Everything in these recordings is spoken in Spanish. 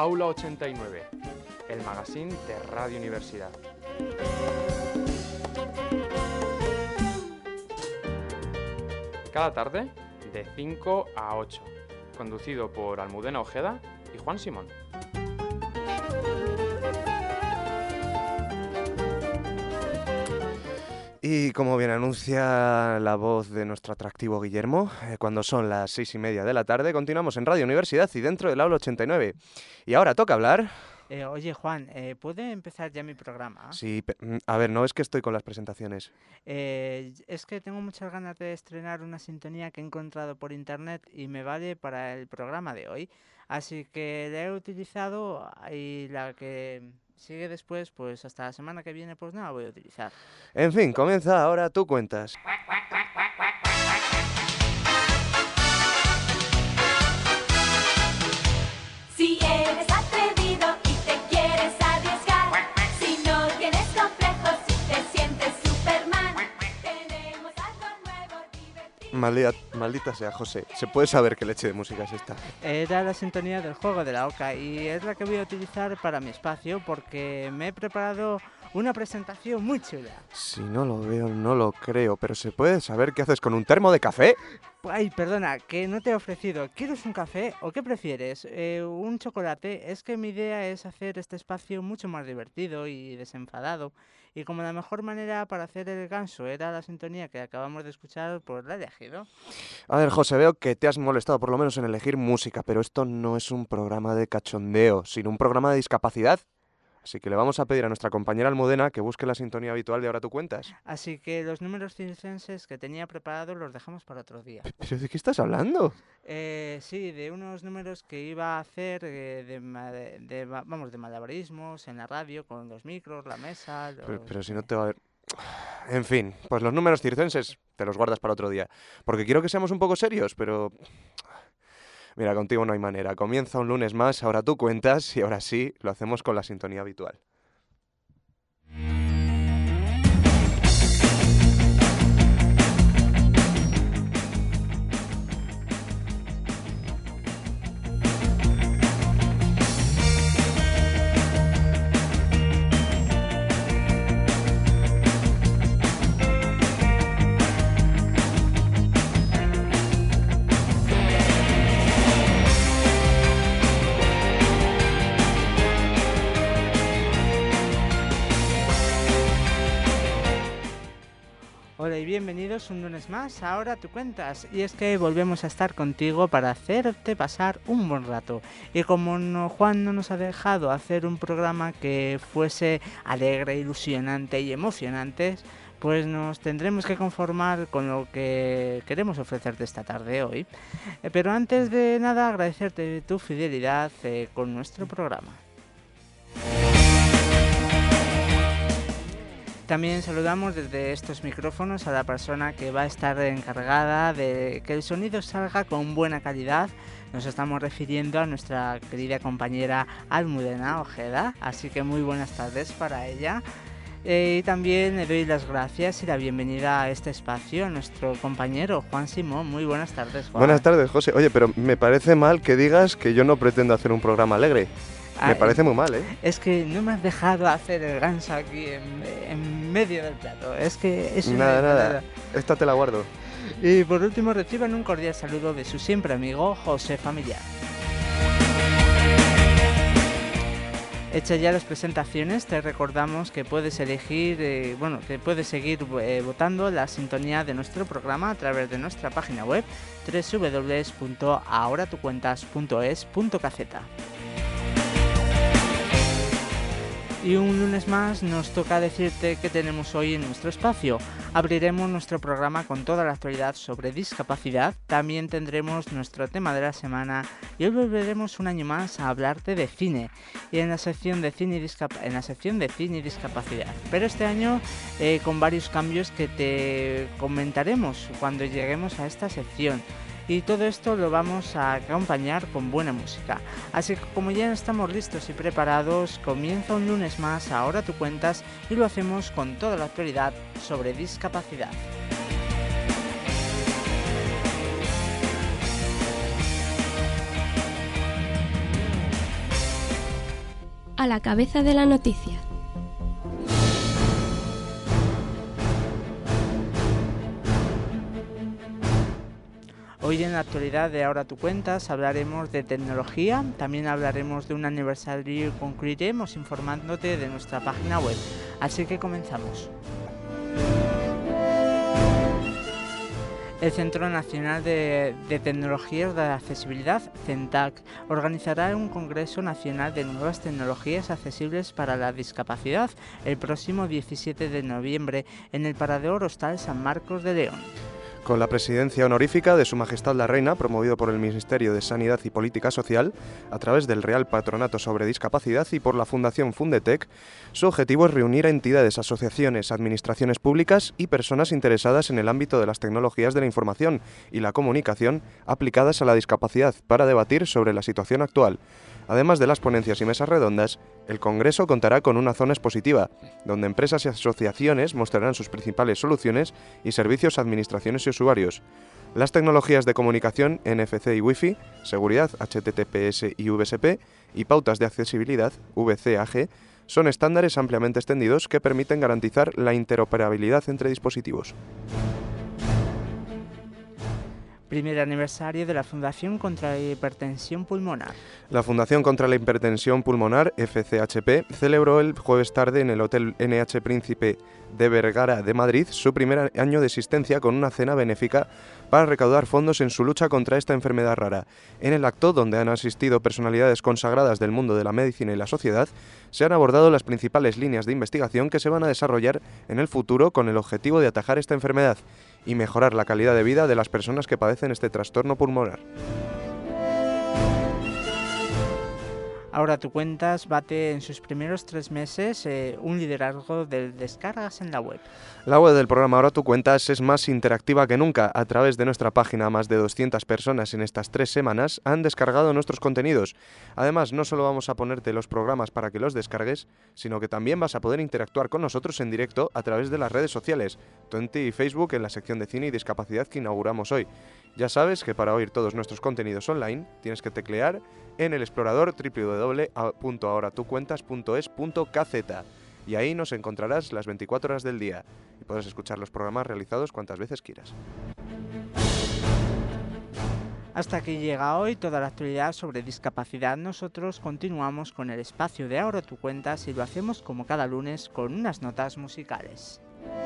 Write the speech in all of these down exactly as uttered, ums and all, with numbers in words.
Aula ochenta y nueve, el magazine de Radio Universidad. Cada tarde, de cinco a ocho, conducido por Almudena Ojeda y Juan Simón. Y como bien anuncia la voz de nuestro atractivo Guillermo, eh, cuando son las seis y media de la tarde, continuamos en Radio Universidad y dentro del aula ochenta y nueve. Y ahora toca hablar... Eh, oye, Juan, eh, ¿puede empezar ya mi programa? Sí, pe- a ver, no es que estoy con las presentaciones. Eh, es que tengo muchas ganas de estrenar una sintonía que he encontrado por internet y me vale para el programa de hoy. Así que la he utilizado y la que sigue después, pues hasta la semana que viene, pues no la voy a utilizar. En fin, comienza ahora, tú cuentas. Si eres atrevido y te quieres arriesgar, si no tienes complejos, si te sientes Superman, tenemos algo nuevo, divertido. Maldita, maldita sea, José. ¿Se puede saber qué leche de música es esta? Era la sintonía del juego de la oca y es la que voy a utilizar para mi espacio porque me he preparado una presentación muy chula. Si no lo veo, no lo creo, pero ¿se puede saber qué haces con un termo de café? Ay, perdona, que no te he ofrecido. ¿Quieres un café o qué prefieres? Eh, ¿Un chocolate? Es que mi idea es hacer este espacio mucho más divertido y desenfadado. Y como la mejor manera para hacer el ganso era la sintonía que acabamos de escuchar, pues la he elegido. A ver, José, veo que te has molestado por lo menos en elegir música, pero esto no es un programa de cachondeo, sino un programa de discapacidad. Así que le vamos a pedir a nuestra compañera Almudena que busque la sintonía habitual de Ahora tú cuentas. Así que los números circenses que tenía preparados los dejamos para otro día. ¿Pero de qué estás hablando? Eh, sí, de unos números que iba a hacer eh, de, ma- de, de ma- vamos, de malabarismos en la radio con los micros, la mesa. Los, Pero, pero si no eh, te va a ver... En fin, pues los números circenses te los guardas para otro día. Porque quiero que seamos un poco serios, pero... Mira, contigo no hay manera. Comienza un lunes más, ahora tú cuentas y ahora sí, lo hacemos con la sintonía habitual. Hola y bienvenidos un lunes más, ahora tú cuentas. Y es que volvemos a estar contigo para hacerte pasar un buen rato. Y como no, Juan no nos ha dejado hacer un programa que fuese alegre, ilusionante y emocionante, pues nos tendremos que conformar con lo que queremos ofrecerte esta tarde hoy. Eh, pero antes de nada, agradecerte tu fidelidad eh, con nuestro programa. También saludamos desde estos micrófonos a la persona que va a estar encargada de que el sonido salga con buena calidad. Nos estamos refiriendo a nuestra querida compañera Almudena Ojeda, así que muy buenas tardes para ella. Eh, y también le doy las gracias y la bienvenida a este espacio a nuestro compañero Juan Simón. Muy buenas tardes, Juan. Buenas tardes, José. Oye, pero me parece mal que digas que yo no pretendo hacer un programa alegre. Ah, Me parece muy mal, ¿eh? Es que no me has dejado hacer el ganso aquí en, en medio del plato. Es que es una Nada, nada. nada. Esta te la guardo. Y por último reciban un cordial saludo de su siempre amigo José Familiar. Hechas ya las presentaciones, te recordamos que puedes elegir, eh, bueno, que puedes seguir eh, votando la sintonía de nuestro programa a través de nuestra página web doble u doble u doble u punto ahora tu cuentas punto es punto k z. Y un lunes más nos toca decirte qué tenemos hoy en nuestro espacio. Abriremos nuestro programa con toda la actualidad sobre discapacidad, también tendremos nuestro tema de la semana y hoy volveremos un año más a hablarte de cine y en la sección de cine y, discap- en la sección de cine y discapacidad. Pero este año eh, con varios cambios que te comentaremos cuando lleguemos a esta sección. Y todo esto lo vamos a acompañar con buena música. Así que como ya estamos listos y preparados, comienza un lunes más, ahora tú cuentas, y lo hacemos con toda la actualidad sobre discapacidad. a la cabeza de la noticia. Hoy en la actualidad de Ahora Tú Cuentas hablaremos de tecnología, también hablaremos de un aniversario y concluiremos informándote de nuestra página web. Así que comenzamos. El Centro Nacional de, de Tecnologías de Accesibilidad, CENTAC, organizará un Congreso Nacional de Nuevas Tecnologías Accesibles para la Discapacidad el próximo diecisiete de noviembre en el Parador Hostal San Marcos de León. Con la presidencia honorífica de Su Majestad la Reina, promovido por el Ministerio de Sanidad y Política Social, a través del Real Patronato sobre Discapacidad y por la Fundación Fundetec, su objetivo es reunir a entidades, asociaciones, administraciones públicas y personas interesadas en el ámbito de las tecnologías de la información y la comunicación aplicadas a la discapacidad para debatir sobre la situación actual. Además de las ponencias y mesas redondas, el Congreso contará con una zona expositiva, donde empresas y asociaciones mostrarán sus principales soluciones y servicios a administraciones y usuarios. Las tecnologías de comunicación N F C y Wi-Fi, seguridad H T T P S y V S P y pautas de accesibilidad V C A G son estándares ampliamente extendidos que permiten garantizar la interoperabilidad entre dispositivos. Primer aniversario de la Fundación contra la Hipertensión Pulmonar. La Fundación contra la Hipertensión Pulmonar, F C H P, celebró el jueves tarde en el Hotel N H Príncipe de Vergara de Madrid su primer año de existencia con una cena benéfica para recaudar fondos en su lucha contra esta enfermedad rara. En el acto, donde han asistido personalidades consagradas del mundo de la medicina y la sociedad, se han abordado las principales líneas de investigación que se van a desarrollar en el futuro con el objetivo de atajar esta enfermedad y mejorar la calidad de vida de las personas que padecen este trastorno pulmonar. Ahora Tú Cuentas bate en sus primeros tres meses eh, un liderazgo de descargas en la web. La web del programa Ahora Tú Cuentas es más interactiva que nunca. A través de nuestra página, más de doscientas personas en estas tres semanas han descargado nuestros contenidos. Además, no solo vamos a ponerte los programas para que los descargues, sino que también vas a poder interactuar con nosotros en directo a través de las redes sociales, Twenty y Facebook, en la sección de cine y discapacidad que inauguramos hoy. Ya sabes que para oír todos nuestros contenidos online tienes que teclear en el explorador doble u doble u doble u punto ahora tú cuentas punto es punto k z y ahí nos encontrarás las veinticuatro horas del día y podrás escuchar los programas realizados cuantas veces quieras. Hasta aquí llega hoy toda la actualidad sobre discapacidad. Nosotros continuamos con el espacio de Ahora Tú Cuentas y lo hacemos como cada lunes con unas notas musicales.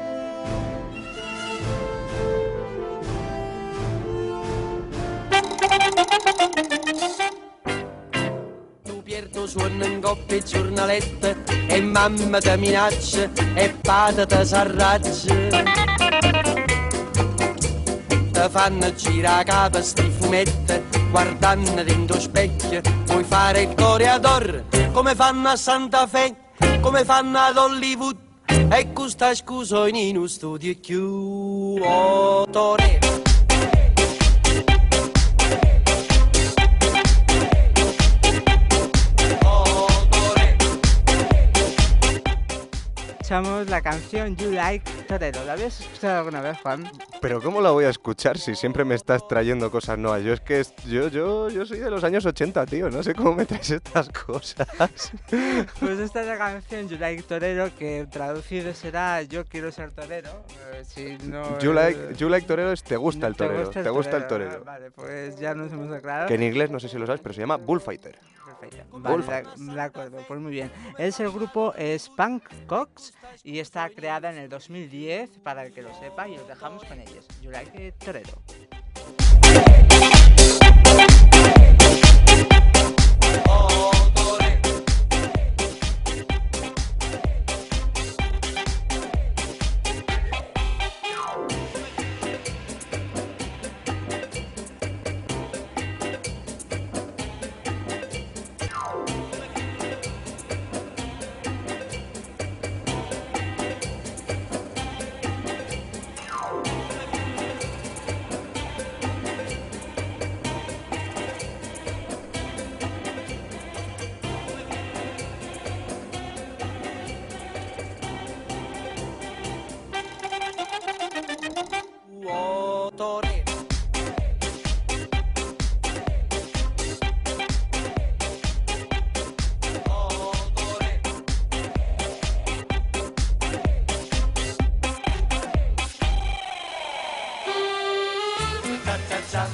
Tu suona in coppia e giornalette e mamma ti minaccia e padre ti s'arraggia. Ti fanno girare capo sti fumette guardando dentro specchio. Vuoi fare il toreador come fanno a Santa Fe, come fanno ad Hollywood e con sta scusa in uno studio chiù oh, torero. Escuchamos la canción You Like Torero. ¿La habías escuchado alguna vez, Juan? Pero ¿cómo la voy a escuchar si siempre me estás trayendo cosas nuevas? Yo es que es- yo, yo, yo soy de los años ochenta, tío. No sé cómo me traes estas cosas. Pues esta es la canción You Like Torero, que traducido será Yo quiero ser torero. Eh, si no, You eh, like, you like torero es te gusta el ¿te torero. gusta el Te gusta el torero? torero. Ah, Vale, pues ya nos hemos aclarado. Que en inglés no sé si lo sabes, pero se llama bullfighter. Perfecto. Vale, de, de acuerdo, pues muy bien. Es el grupo es Punk Cox y está creada en el dos mil diez, para el que lo sepa, y os dejamos con ellos. You Like Torero. Cha-cha-cha.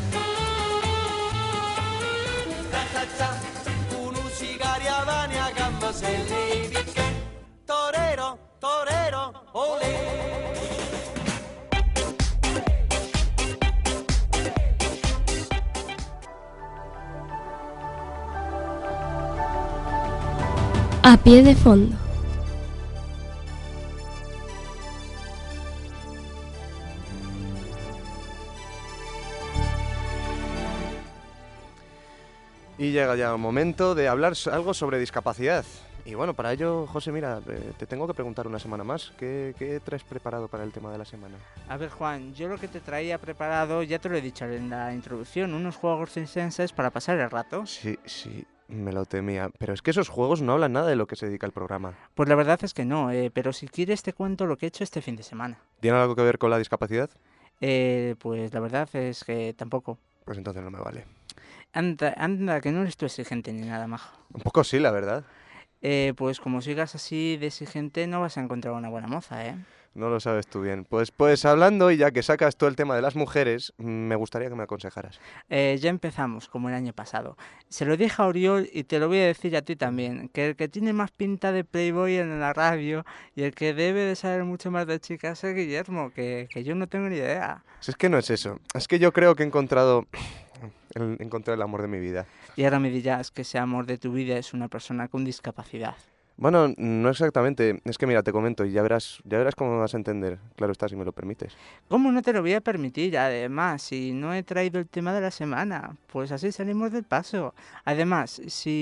Cha-cha-cha. Uno sigaria vani a gamba se levi che. Torero, torero, olé. A pie de fondo. Y llega ya el momento de hablar so- algo sobre discapacidad. Y bueno, para ello, José, mira, eh, te tengo que preguntar una semana más. ¿Qué, qué traes preparado para el tema de la semana? A ver, Juan, yo lo que te traía preparado, ya te lo he dicho en la introducción, unos juegos circenses para pasar el rato. Sí, sí, me lo temía. Pero es que esos juegos no hablan nada de lo que se dedica el programa. Pues la verdad es que no, eh, pero si quieres te cuento lo que he hecho este fin de semana. ¿Tiene algo que ver con la discapacidad? Eh, pues la verdad es que tampoco. Pues entonces no me vale. Anda, anda, que no eres tú exigente ni nada, majo. Un poco sí, la verdad. Eh, pues como sigas así de exigente no vas a encontrar una buena moza, ¿eh? No lo sabes tú bien. Pues, pues hablando, y ya que sacas todo el tema de las mujeres, mm, me gustaría que me aconsejaras. Eh, ya empezamos, como el año pasado. Se lo dije a Oriol y te lo voy a decir a ti también, que el que tiene más pinta de playboy en la radio y el que debe de saber mucho más de chicas es Guillermo, que, que yo no tengo ni idea. Si es que no es eso. Es que yo creo que he encontrado el, encontré el amor de mi vida. Y ahora me dirás que ese amor de tu vida es una persona con discapacidad. Bueno, no exactamente. Es que mira, te comento y ya verás, ya verás cómo me vas a entender. Claro está, si me lo permites. ¿Cómo no te lo voy a permitir? Además, si no he traído el tema de la semana, pues así salimos del paso. Además,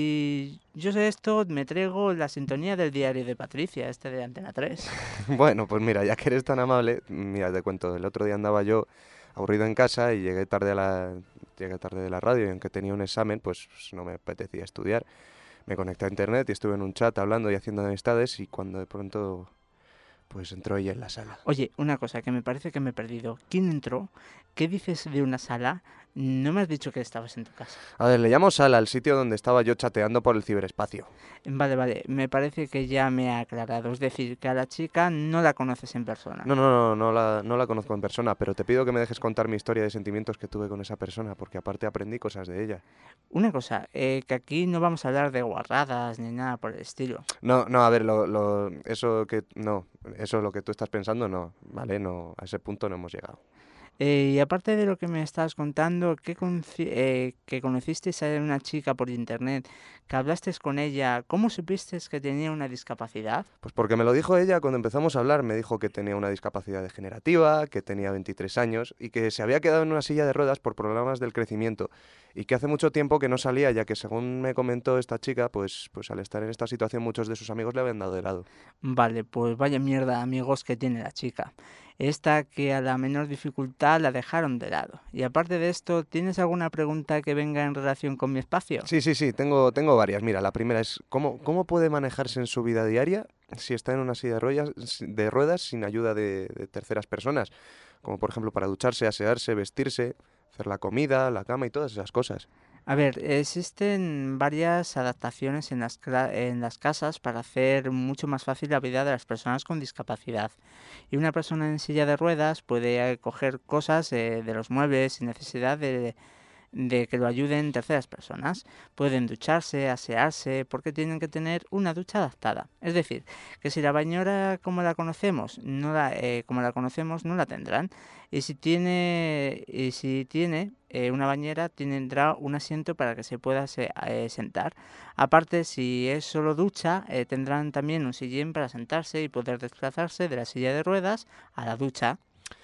si yo sé esto, me traigo la sintonía del diario de Patricia, este de Antena tres. Bueno, pues mira, ya que eres tan amable, mira, te cuento. El otro día andaba yo aburrido en casa y llegué tarde a la, llegué tarde de la radio y aunque tenía un examen, pues no me apetecía estudiar. Me conecté a internet y estuve en un chat hablando y haciendo amistades y cuando de pronto pues entró ella en la sala. Oye, una cosa que me parece que me he perdido. ¿Quién entró? ¿Qué dices de una sala? No me has dicho que estabas en tu casa. A ver, le llamo sala al sitio donde estaba yo chateando por el ciberespacio. Vale, vale, me parece que ya me ha aclarado. Es decir, que a la chica no la conoces en persona. No, no, no, no la, no la conozco en persona, pero te pido que me dejes contar mi historia de sentimientos que tuve con esa persona, porque aparte aprendí cosas de ella. Una cosa, eh, que aquí no vamos a hablar de guarradas ni nada por el estilo. No, no, a ver, lo, lo, eso que, no, eso lo que tú estás pensando, no, vale, no, a ese punto no hemos llegado. Eh, y aparte de lo que me estás contando, que, conci- eh, que conocisteis a una chica por internet, que hablasteis con ella, ¿cómo supiste que tenía una discapacidad? Pues porque me lo dijo ella cuando empezamos a hablar, me dijo que tenía una discapacidad degenerativa, que tenía veintitrés años y que se había quedado en una silla de ruedas por problemas del crecimiento y que hace mucho tiempo que no salía, ya que según me comentó esta chica, pues, pues al estar en esta situación muchos de sus amigos le habían dado de lado. Vale, pues vaya mierda amigos que tiene la chica. Esta que a la menor dificultad la dejaron de lado. Y aparte de esto, ¿tienes alguna pregunta que venga en relación con mi espacio? Sí, sí, sí, tengo, tengo varias. Mira, la primera es, ¿cómo, cómo puede manejarse en su vida diaria si está en una silla de ruedas, de ruedas sin ayuda de, de terceras personas? Como por ejemplo para ducharse, asearse, vestirse, hacer la comida, la cama y todas esas cosas. A ver, existen varias adaptaciones en las, cla- en las casas para hacer mucho más fácil la vida de las personas con discapacidad. Y una persona en silla de ruedas puede eh, coger cosas eh, de los muebles sin necesidad de, de que lo ayuden terceras personas. Pueden ducharse, asearse, porque tienen que tener una ducha adaptada. Es decir, que si la bañera como la conocemos, no la, eh, como la conocemos, no la tendrán. Y si tiene, y si tiene eh, una bañera, tendrá un asiento para que se pueda se- eh, sentar. Aparte, si es solo ducha, eh, tendrán también un sillín para sentarse y poder desplazarse de la silla de ruedas a la ducha.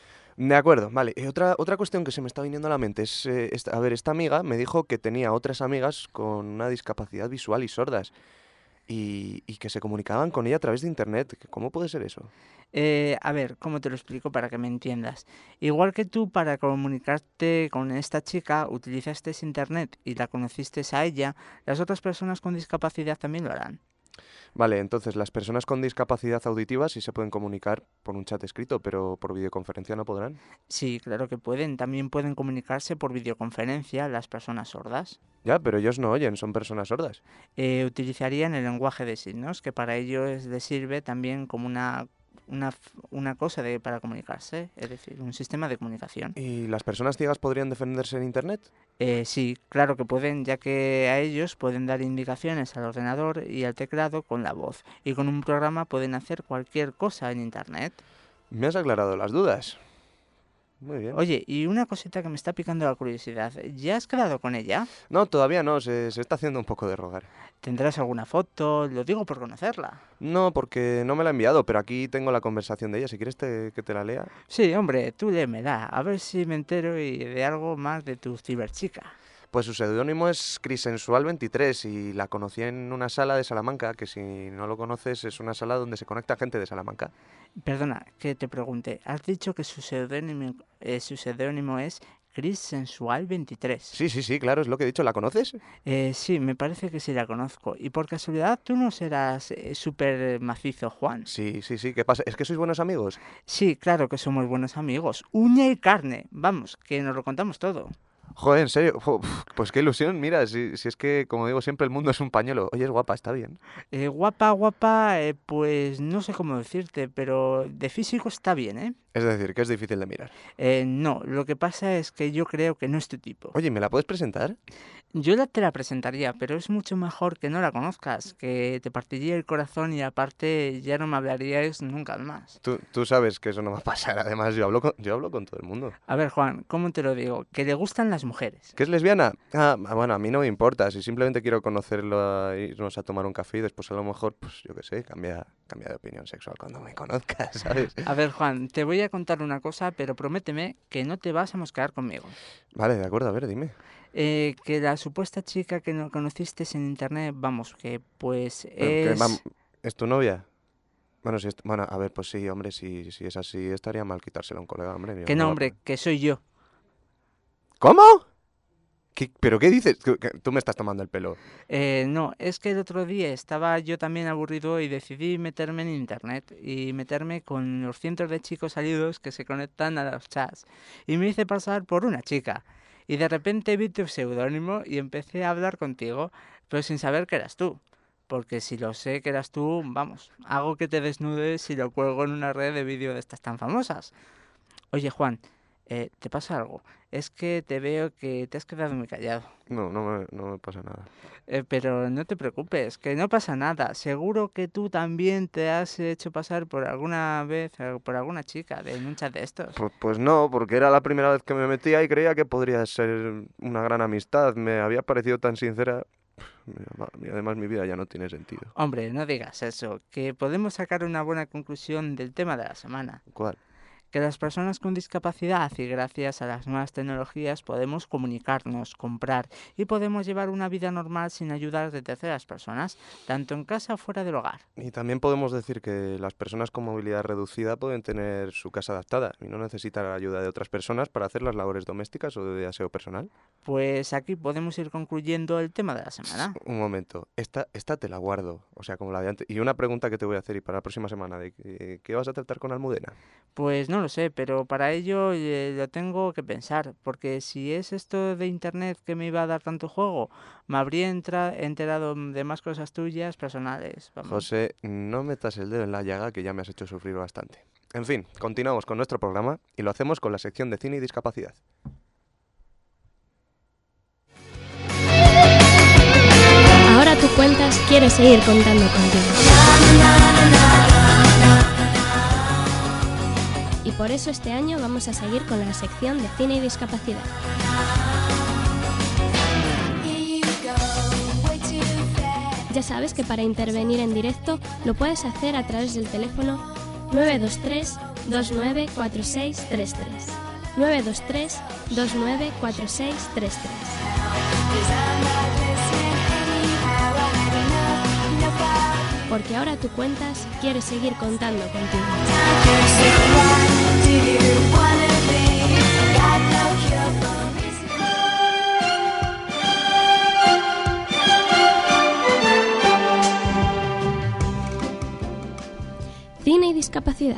De acuerdo, vale. Y otra, otra cuestión que se me está viniendo a la mente es, eh, esta- a ver, esta amiga me dijo que tenía otras amigas con una discapacidad visual y sordas y, y que se comunicaban con ella a través de internet. ¿Cómo puede ser eso? Eh, a ver, ¿cómo te lo explico para que me entiendas? Igual que tú para comunicarte con esta chica utilizaste internet y la conociste a ella, las otras personas con discapacidad también lo harán. Vale, entonces las personas con discapacidad auditiva sí se pueden comunicar por un chat escrito, pero por videoconferencia no podrán. Sí, claro que pueden. También pueden comunicarse por videoconferencia las personas sordas. Ya, pero ellos no oyen, son personas sordas. Eh, utilizarían el lenguaje de signos, que para ello es- les sirve también como una una, f- una cosa de, para comunicarse, es decir, un sistema de comunicación. ¿Y las personas ciegas podrían defenderse en Internet? Eh, sí, claro que pueden, ya que a ellos pueden dar indicaciones al ordenador y al teclado con la voz, y con un programa pueden hacer cualquier cosa en Internet. Me has aclarado las dudas. Muy bien. Oye, y una cosita que me está picando la curiosidad, ¿ya has quedado con ella? No, todavía no, se, se está haciendo un poco de rogar. ¿Tendrás alguna foto? Lo digo por conocerla. No, porque no me la ha enviado, pero aquí tengo la conversación de ella. Si quieres te- que te la lea. Sí, hombre, tú léemela, a ver si me entero y de algo más de tu ciberchica. Pues su seudónimo es Crisensual veintitrés y la conocí en una sala de Salamanca, que si no lo conoces es una sala donde se conecta gente de Salamanca. Perdona, que te pregunte, has dicho que su seudónimo, eh, su seudónimo es Chris Sensual veintitrés. Sí, sí, sí, claro, es lo que he dicho. ¿La conoces? Eh, sí, me parece que sí la conozco. Y por casualidad, ¿tú no serás eh, súper macizo, Juan? Sí, sí, sí. ¿Qué pasa? ¿Es que sois buenos amigos? Sí, claro que somos buenos amigos. Uña y carne. Vamos, que nos lo contamos todo. Joder, en serio. Jo, uf, pues qué ilusión. Mira, si, si es que, como digo siempre, el mundo es un pañuelo. Oye, es guapa, está bien. Eh, guapa, guapa, eh, pues no sé cómo decirte, pero de físico está bien, ¿eh? Es decir, que es difícil de mirar. Eh, no, lo que pasa es que yo creo que no es tu tipo. Oye, ¿me la puedes presentar? Yo la te la presentaría, pero es mucho mejor que no la conozcas, que te partiría el corazón y aparte ya no me hablaríais nunca más. Tú, tú sabes que eso no va a pasar. Además, yo hablo con, yo hablo con todo el mundo. A ver, Juan, ¿cómo te lo digo? Que le gustan las mujeres. ¿Que es lesbiana? Ah, bueno, a mí no me importa. Si simplemente quiero conocerlo, irnos a tomar un café y después a lo mejor, pues yo qué sé, cambia, cambia de opinión sexual cuando me conozcas, ¿sabes? A ver, Juan, te voy a contar una cosa, pero prométeme que no te vas a mosquear conmigo. Vale, de acuerdo, a ver, dime. Eh, que la supuesta chica que no conociste en internet, vamos, que pues Pero que es... vam- ¿Es tu novia? Bueno, si es- bueno, a ver, pues sí, hombre, si, si es así, estaría mal quitárselo a un colega, hombre. yo Que no no, la hombre, pongo. que soy yo. ¿Cómo? ¿Qué- ¿Pero qué dices? Tú, que- tú me estás tomando el pelo. Eh, no, es que el otro día estaba yo también aburrido y decidí meterme en internet y meterme con los cientos de chicos salidos que se conectan a los chats. Y me hice pasar por una chica. Y de repente vi tu seudónimo y empecé a hablar contigo, pero sin saber que eras tú. Porque si lo sé que eras tú, vamos, hago que te desnudes y lo cuelgo en una red de vídeo de estas tan famosas. Oye, Juan, eh, ¿te pasa algo? Es que te veo que te has quedado muy callado. No, no me, no me pasa nada. Eh, pero no te preocupes, que no pasa nada. Seguro que tú también te has hecho pasar por alguna vez, eh, por alguna chica de en un chat de estos. Pues, pues no, porque era la primera vez que me metía y creía que podría ser una gran amistad. Me había parecido tan sincera. Y además mi vida ya no tiene sentido. Hombre, no digas eso, que podemos sacar una buena conclusión del tema de la semana. ¿Cuál? Que las personas con discapacidad y gracias a las nuevas tecnologías podemos comunicarnos, comprar y podemos llevar una vida normal sin ayuda de terceras personas, tanto en casa o fuera del hogar. Y también podemos decir que las personas con movilidad reducida pueden tener su casa adaptada y no necesitan la ayuda de otras personas para hacer las labores domésticas o de aseo personal. Pues aquí podemos ir concluyendo el tema de la semana. Un momento, esta, esta te la guardo, o sea, como la de antes. Y una pregunta que te voy a hacer y para la próxima semana, de que- ¿qué vas a tratar con Almudena? Pues no lo sé, pero para ello eh, lo tengo que pensar, porque si es esto de internet que me iba a dar tanto juego, me habría entra- enterado de más cosas tuyas personales. Vamos. José, no metas el dedo en la llaga que ya me has hecho sufrir bastante. En fin, continuamos con nuestro programa y lo hacemos con la sección de cine y discapacidad. Ahora tú cuentas, quieres seguir contando contigo. Y por eso este año vamos a seguir con la sección de cine y discapacidad. Ya sabes que para intervenir en directo lo puedes hacer a través del teléfono nueve dos tres, dos nueve cuatro seis tres tres. nueve dos tres, dos nueve cuatro seis tres tres. Porque ahora tú cuentas, quieres seguir contando contigo. Cine y discapacidad.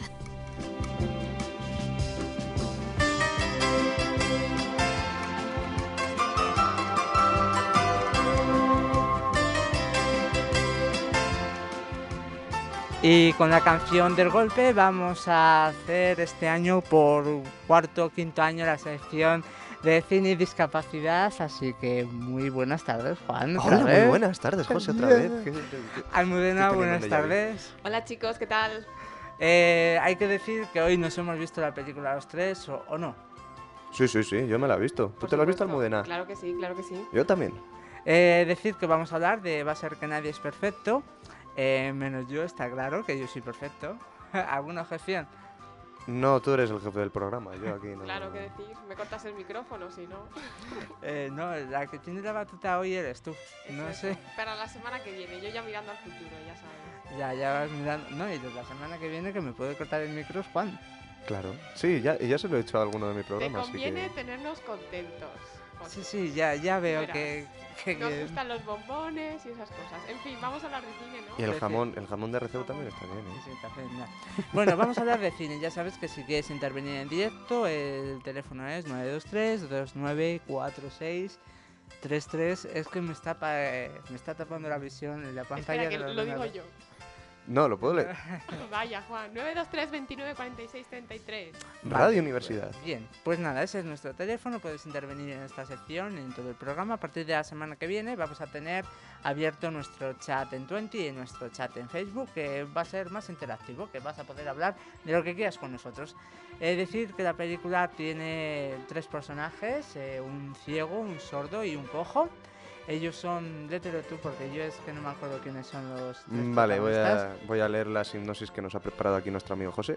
Y con la canción del golpe vamos a hacer este año por cuarto o quinto año la sección de cine y discapacidad, así que muy buenas tardes, Juan. otra Hola, muy vez. buenas tardes, José, otra vez. ¿Qué- qué- qué- Almudena, Estoy buenas teniendo un déjà vu. tardes. Hola chicos, ¿qué tal? Eh, hay que decir que hoy nos hemos visto la película los tres, ¿o, o no? Sí, sí, sí, yo me la he visto. ¿Tú Por te la has visto, supuesto. Almudena? Claro que sí, claro que sí. Yo también. Eh, decir que vamos a hablar de Va a ser que nadie es perfecto, eh, menos yo, está claro que yo soy perfecto. ¿Alguna objeción? No, tú eres el jefe del programa, yo aquí no. Claro que decir, me cortas el micrófono, si no. Eh, no, la que tiene la batuta hoy eres tú. No Eso, sé. eso. Para la semana que viene, yo ya mirando al futuro, ya sabes. Ya, ya vas mirando. No, y la semana que viene que me puede cortar el micro es Juan. Claro. Sí, ya, y ya se lo he hecho a alguno de mis Te programas. así conviene que... tenernos contentos. José. Sí, sí, ya, ya veo Verás. que, que, Nos que- gustan los bombones y esas cosas. En fin, vamos a hablar de cine, ¿no? Y el Sí, jamón, el jamón de recebo también está bien, Sí, ¿eh? sí, café, no. Bueno, vamos a hablar de cine. Ya sabes que si quieres intervenir en directo, el teléfono es nueve dos tres, dos nueve cuatro seis tres tres. Es que me está, pa- eh, me está tapando la visión en la pantalla. Espera, que del lo digo ordenador. yo. No, lo puedo leer. Vaya, Juan. nueve dos tres, veintinueve, cuarenta y seis, treinta y tres. Radio Vale, Universidad. Bien, pues nada, ese es nuestro teléfono, puedes intervenir en esta sección, en todo el programa. A partir de la semana que viene vamos a tener abierto nuestro chat en Twenty y nuestro chat en Facebook, que va a ser más interactivo, que vas a poder hablar de lo que quieras con nosotros. Es decir, que la película tiene tres personajes, eh, un ciego, un sordo y un cojo. Ellos son, lételo tú porque yo es que no me acuerdo quiénes son los tres Mm, Vale, voy protagonistas. a, voy a leer la hipnosis que nos ha preparado aquí nuestro amigo José.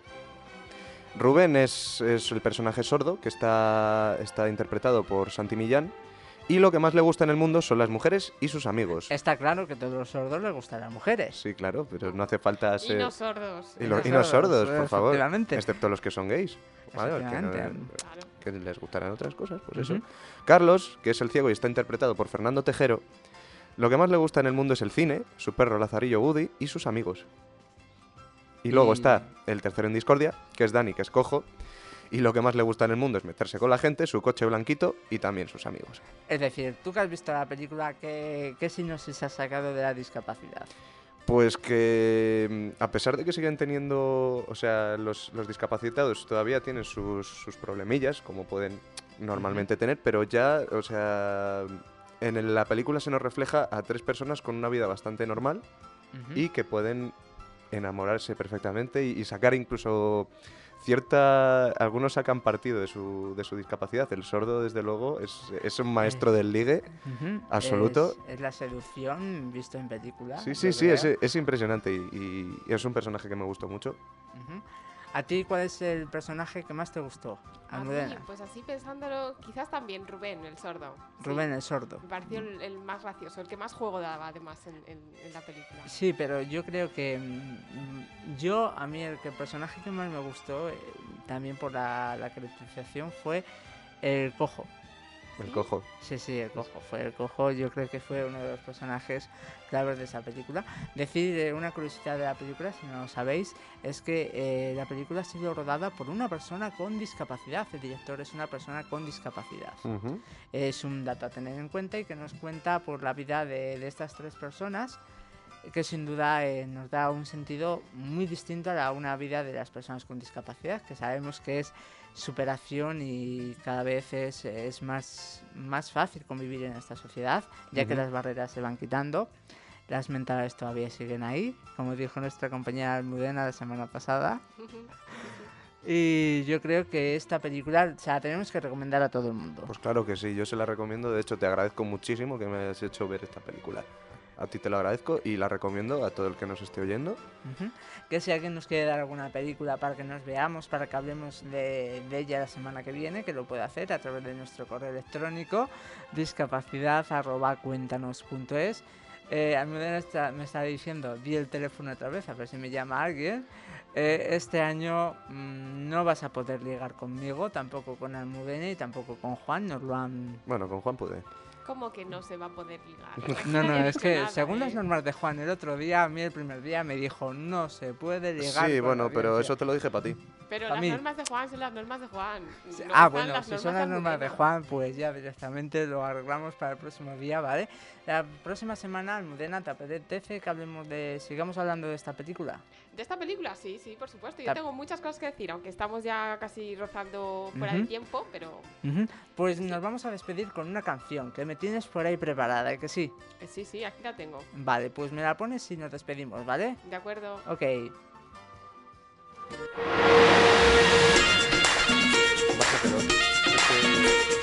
Rubén es, es el personaje sordo que está, está interpretado por Santi Millán. Y lo que más le gusta en el mundo son las mujeres y sus amigos. Está claro que a todos los sordos les gustan las mujeres. Sí, claro, pero no hace falta Y ser... no sordos. Y, lo- los y los sordos, sordos, por favor. efectivamente. Excepto los que son gays. Vale, que, no- Efectivamente. Claro. que les gustarán otras cosas, pues Ujú. eso. Carlos, que es el ciego y está interpretado por Fernando Tejero, lo que más le gusta en el mundo es el cine, su perro Lazarillo Woody y sus amigos. Y luego Y- está el tercero en discordia, que es Dani, que es cojo, y lo que más le gusta en el mundo es meterse con la gente, su coche blanquito y también sus amigos. Es decir, tú que has visto la película, ¿qué, qué sinopsis has sacado de la discapacidad? Pues que mm, a pesar de que siguen teniendo, o sea, los, los discapacitados todavía tienen sus, sus problemillas, como pueden normalmente tener, pero ya, o sea, en el- la película se nos refleja a tres personas con una vida bastante normal Ujú. y que pueden enamorarse perfectamente y, y sacar incluso cierta... Algunos sacan partido de su, de su discapacidad. El sordo, desde luego, es, es un maestro del ligue. Ujú. absoluto. Es, es la seducción visto en película. Sí, yo sí, sí, creo. es, es impresionante y, y es un personaje que me gustó mucho. Ujú. ¿A ti cuál es el personaje que más te gustó? A mí, Almudena. pues así pensándolo, quizás también Rubén, el sordo. Sí. Rubén el sordo. Me pareció el, el más gracioso, el que más juego daba además en, en- en la película. Sí, pero yo creo que mm, yo, a mí el, que el personaje que más me gustó, eh, también por la, la caracterización, fue el cojo. El ¿Sí? cojo. Sí, sí, el cojo. Fue el cojo, yo creo que fue uno de los personajes claves de esa película. Decir eh, una curiosidad de la película, si no lo sabéis, es que eh, la película ha sido rodada por una persona con discapacidad. El director es una persona con discapacidad. Ujú. Es un dato a tener en cuenta y que nos cuenta por la vida de, de estas tres personas, que sin duda eh, nos da un sentido muy distinto a la, una vida de las personas con discapacidad, que sabemos que es superación y cada vez es, es más, más fácil convivir en esta sociedad, ya que Ujú. las barreras se van quitando. Las mentales todavía siguen ahí, como dijo nuestra compañera Almudena la semana pasada. Y yo creo que esta película se la tenemos que recomendar a todo el mundo. Pues claro que sí, yo se la recomiendo. De hecho, te agradezco muchísimo que me hayas hecho ver esta película. A ti te lo agradezco y la recomiendo a todo el que nos esté oyendo. Ujú. Que si alguien nos quiere dar alguna película para que nos veamos, para que hablemos de, de ella la semana que viene, que lo puede hacer a través de nuestro correo electrónico discapacidad arroba cuéntanos punto es. Eh, Almudena está- me está diciendo, di el teléfono otra vez, a ver si me llama alguien. Eh, este año mm, no vas a poder ligar conmigo, tampoco con Almudena y tampoco con Juan, nos lo han... Bueno, con Juan pude. ¿Cómo que no se va a poder ligar? No, no, Nadie ha es dicho que nada, según las ¿eh? normas de Juan el otro día, a mí el primer día me dijo, no se puede ligar Sí, con bueno, la pero audiencia". eso te lo dije para ti. Pero Pa' las mí. normas de Juan son las normas de Juan. No ah, están bueno, las si son las de normas de Almudena. Juan, pues ya directamente lo arreglamos para el próximo día, ¿vale? La próxima semana, Almudena, ¿te apetece que hablemos de... sigamos hablando de esta película? De esta película, sí, sí, por supuesto. Yo Ta- tengo muchas cosas que decir, aunque estamos ya casi rozando fuera de Ujú. tiempo, pero Ujú. Pues nos vamos a despedir con una canción que me tienes por ahí preparada, ¿eh que sí? eh, sí, sí, aquí la tengo. Vale, pues me la pones y nos despedimos, ¿vale? De acuerdo. Ok. Bájatelo. Este-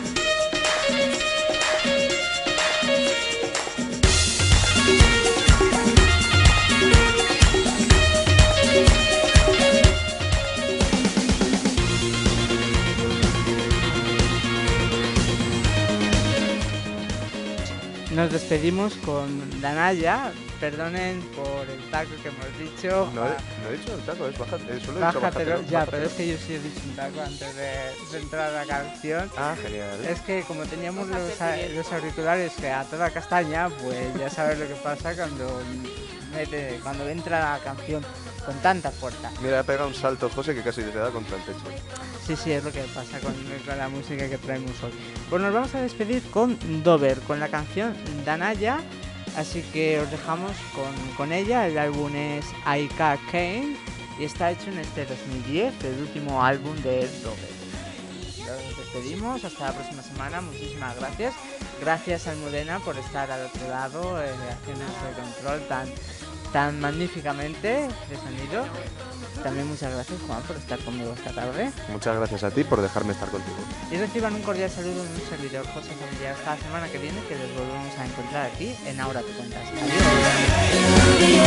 Nos despedimos con Danaya. Perdonen por el taco que hemos dicho. No, he, no he dicho el taco, es bájate, eh, solo he dicho Bájatelo. bájatelo, Ya, bájatelo. pero es que yo sí he dicho un taco antes de, de entrar a la canción. Ah, genial. Es que como teníamos Cosas los, de a- directo. los auriculares que a toda castaña, pues ya sabes lo que pasa cuando, mete- cuando entra la canción con tanta fuerza. Mira, ha pegado un salto José que casi se da contra el techo. Sí, sí, es lo que pasa con, con la música que traemos hoy. Pues nos vamos a despedir con Dover, con la canción Danaya. Así que os dejamos con, con ella. El álbum es I K Kane y está hecho en este dos mil diez, el último álbum de Dover. Nos despedimos, hasta la próxima semana. Muchísimas gracias. Gracias Almudena por estar al otro lado, eh, haciendo este control tan, tan magníficamente de sonido. También muchas gracias Juan por estar conmigo esta tarde. Muchas gracias a ti por dejarme estar contigo. Y reciban un cordial saludo de un servidor José Familiar hasta la semana que viene, que les volvemos a encontrar aquí en Ahora Te Cuentas. Adiós.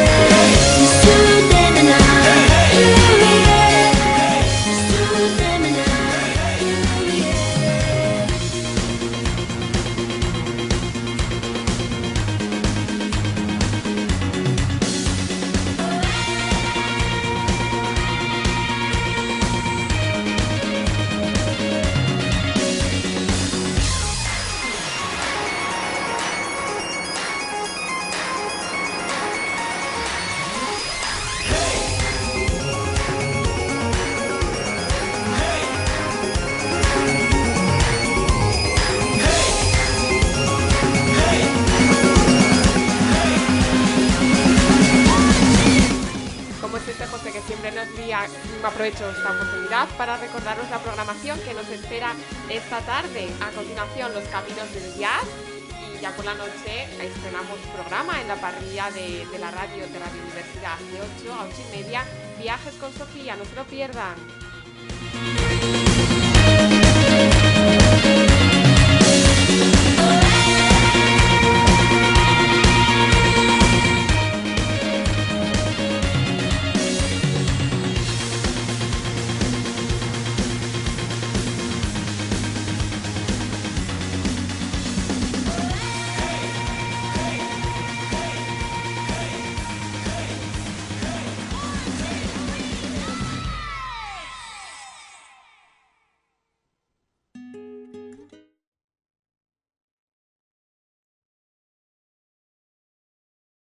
Como es este José que siempre nos guía, aprovecho esta oportunidad para recordaros la programación que nos espera esta tarde. A continuación, los caminos del jazz. Y ya por la noche estrenamos programa en la parrilla de, de la radio de Radio Universidad de ocho a ocho y media. Viajes con Sofía, no se lo pierdan.